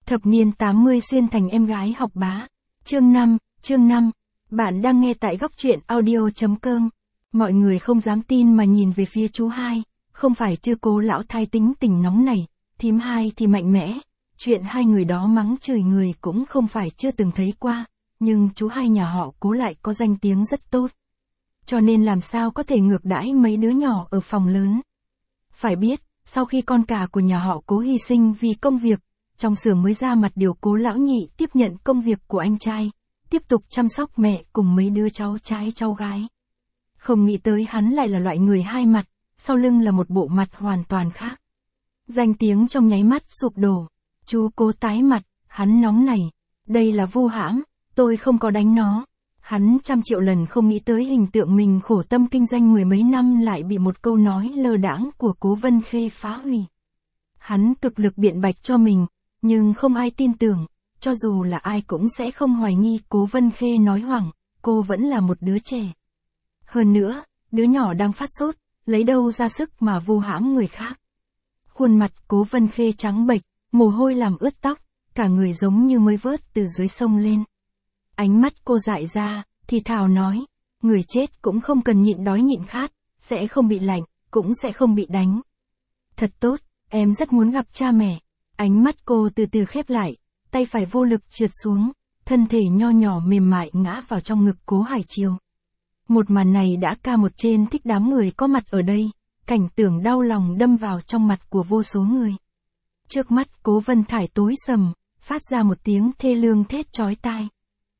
Thập niên 80 xuyên thành em gái học bá. Chương 5. Bạn đang nghe tại góc truyện audio.com. Mọi người không dám tin mà nhìn về phía chú hai. Không phải chưa Cố lão thái tính tình nóng này, thím hai thì mạnh mẽ. Chuyện hai người đó mắng chửi người cũng không phải chưa từng thấy qua. Nhưng chú hai nhà họ Cố lại có danh tiếng rất tốt. Cho nên làm sao có thể ngược đãi mấy đứa nhỏ ở phòng lớn. Phải biết, sau khi con cả của nhà họ Cố hy sinh vì công việc, trong xưởng mới ra mặt điều Cố lão nhị tiếp nhận công việc của anh trai, tiếp tục chăm sóc mẹ cùng mấy đứa cháu trai cháu gái. Không nghĩ tới hắn lại là loại người hai mặt, sau lưng là một bộ mặt hoàn toàn khác. Danh tiếng trong nháy mắt sụp đổ. Chú Cố tái mặt, hắn nóng nảy. Đây là vu hãm, tôi không có đánh nó. Hắn trăm triệu lần không nghĩ tới hình tượng mình khổ tâm kinh doanh mười mấy năm lại bị một câu nói lơ đãng của Cố Vân Khê phá hủy. Hắn cực lực biện bạch cho mình, nhưng không ai tin tưởng, cho dù là ai cũng sẽ không hoài nghi Cố Vân Khê nói hoảng, cô vẫn là một đứa trẻ. Hơn nữa, đứa nhỏ đang phát sốt, lấy đâu ra sức mà vu hãm người khác. Khuôn mặt Cố Vân Khê trắng bệch, mồ hôi làm ướt tóc, cả người giống như mới vớt từ dưới sông lên. Ánh mắt cô dại ra, thì thào nói, người chết cũng không cần nhịn đói nhịn khát, sẽ không bị lạnh, cũng sẽ không bị đánh. Thật tốt, em rất muốn gặp cha mẹ. Ánh mắt cô từ từ khép lại, tay phải vô lực trượt xuống, thân thể nho nhỏ mềm mại ngã vào trong ngực Cố Hải Triều. Một màn này đã ca một trên thích đám người có mặt ở đây, cảnh tượng đau lòng đâm vào trong mặt của vô số người. Trước mắt Cố Vân Thải tối sầm, phát ra một tiếng thê lương thét chói tai.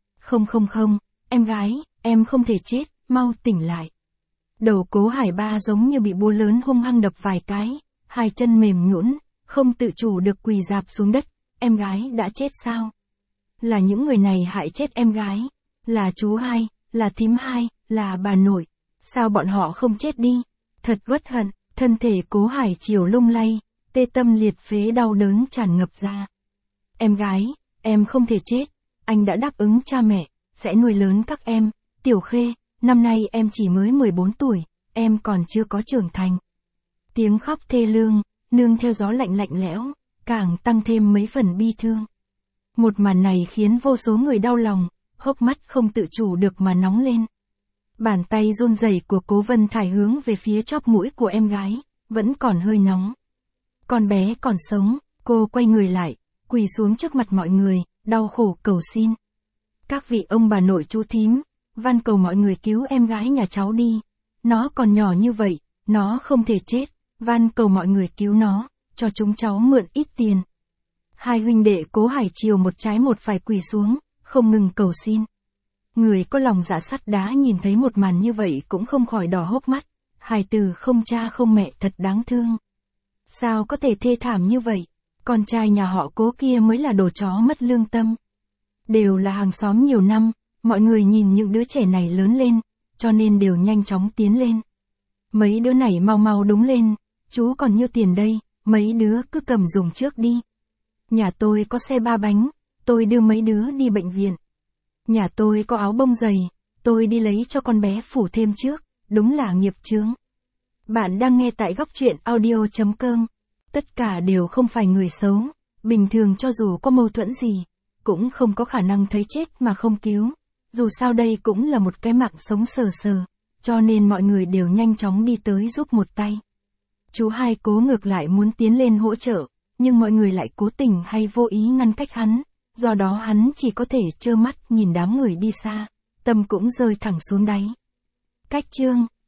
Không, em gái, em không thể chết, mau tỉnh lại. Đầu Cố Hải Ba giống như bị búa lớn hung hăng đập vài cái, hai chân mềm nhũn, không tự chủ được quỳ rạp xuống đất. Em gái đã chết sao? Là những người này hại chết em gái, là chú hai, là thím hai, là bà nội. Sao bọn họ không chết đi? Thật uất hận. Thân thể Cố Hải Triều lung lay, tê tâm liệt phế đau đớn tràn ngập ra. Em gái, em không thể chết. Anh đã đáp ứng cha mẹ, sẽ nuôi lớn các em. Tiểu Khê, năm nay em chỉ mới 14 tuổi, em còn chưa có trưởng thành. Tiếng khóc thê lương, nương theo gió lạnh lẽo, càng tăng thêm mấy phần bi thương. Một màn này khiến vô số người đau lòng, hốc mắt không tự chủ được mà nóng lên. Bàn tay run rẩy của Cố Vân Thải hướng về phía chóp mũi của em gái, vẫn còn hơi nóng. Con bé còn sống, cô quay người lại, quỳ xuống trước mặt mọi người, đau khổ cầu xin. Các vị ông bà nội chú thím, van cầu mọi người cứu em gái nhà cháu đi. Nó còn nhỏ như vậy, nó không thể chết, van cầu mọi người cứu nó, cho chúng cháu mượn ít tiền. Hai huynh đệ Cố Hải Triều một trái một phải quỳ xuống, không ngừng cầu xin. Người có lòng dạ sắt đá nhìn thấy một màn như vậy cũng không khỏi đỏ hốc mắt. Hài tử không cha không mẹ thật đáng thương. Sao có thể thê thảm như vậy? Con trai nhà họ Cố kia mới là đồ chó mất lương tâm. Đều là hàng xóm nhiều năm, mọi người nhìn những đứa trẻ này lớn lên, cho nên đều nhanh chóng tiến lên. Mấy đứa này mau đúng lên, chú còn nhiêu tiền đây, mấy đứa cứ cầm dùng trước đi. Nhà tôi có xe 3 bánh, tôi đưa mấy đứa đi bệnh viện. Nhà tôi có áo bông dày, tôi đi lấy cho con bé phủ thêm trước, đúng là nghiệp chướng. Bạn đang nghe tại góc truyện audio.com. Tất cả đều không phải người xấu, bình thường cho dù có mâu thuẫn gì, cũng không có khả năng thấy chết mà không cứu. Dù sao đây cũng là một cái mạng sống sờ sờ, cho nên mọi người đều nhanh chóng đi tới giúp một tay. Chú hai Cố ngược lại muốn tiến lên hỗ trợ, nhưng mọi người lại cố tình hay vô ý ngăn cách hắn, do đó hắn chỉ có thể trơ mắt nhìn đám người đi xa, tâm cũng rơi thẳng xuống đáy. Cách chương